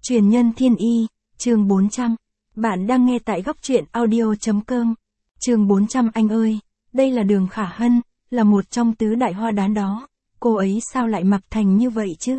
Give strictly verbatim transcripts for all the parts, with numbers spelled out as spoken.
Truyền nhân thiên y, chương bốn trăm. Bạn đang nghe tại góc truyện audio chấm com. Chương bốn trăm. Anh ơi, đây là Đường Khả Hân, là một trong tứ đại hoa đán đó. Cô ấy sao lại mặc thành như vậy chứ?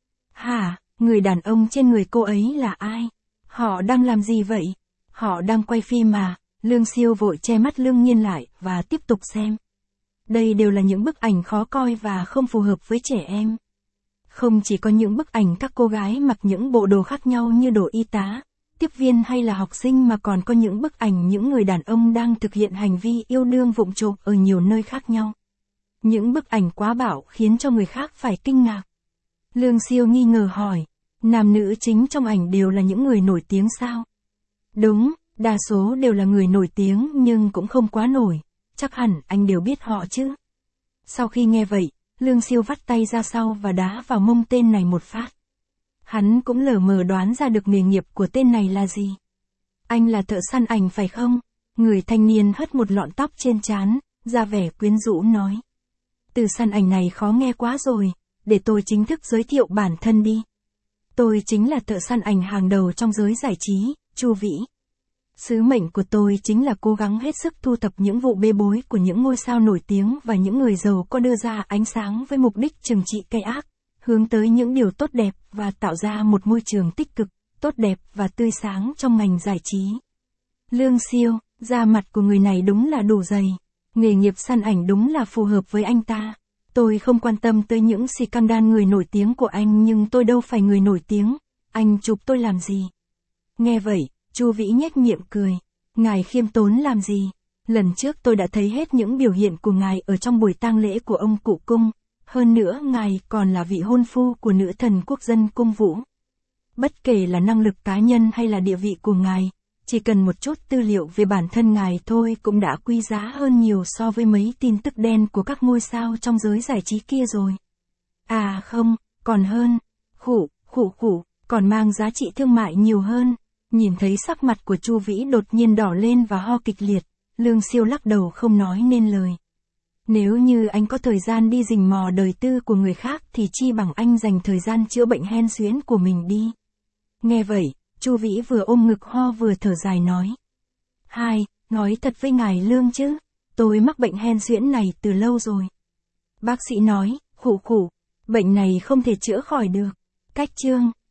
Hả, người đàn ông trên người cô ấy là ai? Họ đang làm gì vậy? Họ đang quay phim mà. Lương Siêu vội che mắt Lương Nhiên lại và tiếp tục xem. Đây đều là những bức ảnh khó coi và không phù hợp với trẻ em. Không chỉ có những bức ảnh các cô gái mặc những bộ đồ khác nhau như đồ y tá, tiếp viên hay là học sinh, mà còn có những bức ảnh những người đàn ông đang thực hiện hành vi yêu đương vụng trộm ở nhiều nơi khác nhau. Những bức ảnh quá bạo khiến cho người khác phải kinh ngạc. Lương Siêu nghi ngờ hỏi, nam nữ chính trong ảnh đều là những người nổi tiếng sao? Đúng, đa số đều là người nổi tiếng nhưng cũng không quá nổi, chắc hẳn anh đều biết họ chứ. Sau khi nghe vậy, Lương Siêu vắt tay ra sau và đá vào mông tên này một phát. Hắn cũng lờ mờ đoán ra được nghề nghiệp của tên này là gì. Anh là thợ săn ảnh phải không? Người thanh niên hất một lọn tóc trên trán, ra vẻ quyến rũ nói. Từ săn ảnh này khó nghe quá rồi, để tôi chính thức giới thiệu bản thân đi. Tôi chính là thợ săn ảnh hàng đầu trong giới giải trí, Chu Vĩ. Sứ mệnh của tôi chính là cố gắng hết sức thu thập những vụ bê bối của những ngôi sao nổi tiếng và những người giàu có đưa ra ánh sáng với mục đích trừng trị cái ác, hướng tới những điều tốt đẹp và tạo ra một môi trường tích cực, tốt đẹp và tươi sáng trong ngành giải trí. Lương Siêu, da mặt của người này đúng là đủ dày. Nghề nghiệp săn ảnh đúng là phù hợp với anh ta. Tôi không quan tâm tới những scandal người nổi tiếng của anh, nhưng tôi đâu phải người nổi tiếng. Anh chụp tôi làm gì? Nghe vậy, Chu Vĩ nhếch miệng cười. Ngài khiêm tốn làm gì? Lần trước tôi đã thấy hết những biểu hiện của ngài ở trong buổi tang lễ của ông cụ Cung. Hơn nữa ngài còn là vị hôn phu của nữ thần quốc dân Cung Vũ. Bất kể là năng lực cá nhân hay là địa vị của ngài, chỉ cần một chút tư liệu về bản thân ngài thôi cũng đã quý giá hơn nhiều so với mấy tin tức đen của các ngôi sao trong giới giải trí kia rồi. À không, còn hơn. Khủ, khủ khủ, còn mang giá trị thương mại nhiều hơn. Nhìn thấy sắc mặt của Chu Vĩ đột nhiên đỏ lên và ho kịch liệt, Lương Siêu lắc đầu không nói nên lời. Nếu như anh có thời gian đi rình mò đời tư của người khác thì chi bằng anh dành thời gian chữa bệnh hen suyễn của mình đi. Nghe vậy, Chu Vĩ vừa ôm ngực ho vừa thở dài nói. Hai, nói thật với ngài Lương chứ, tôi mắc bệnh hen suyễn này từ lâu rồi. Bác sĩ nói, khủ khủ, bệnh này không thể chữa khỏi được. Cách chương.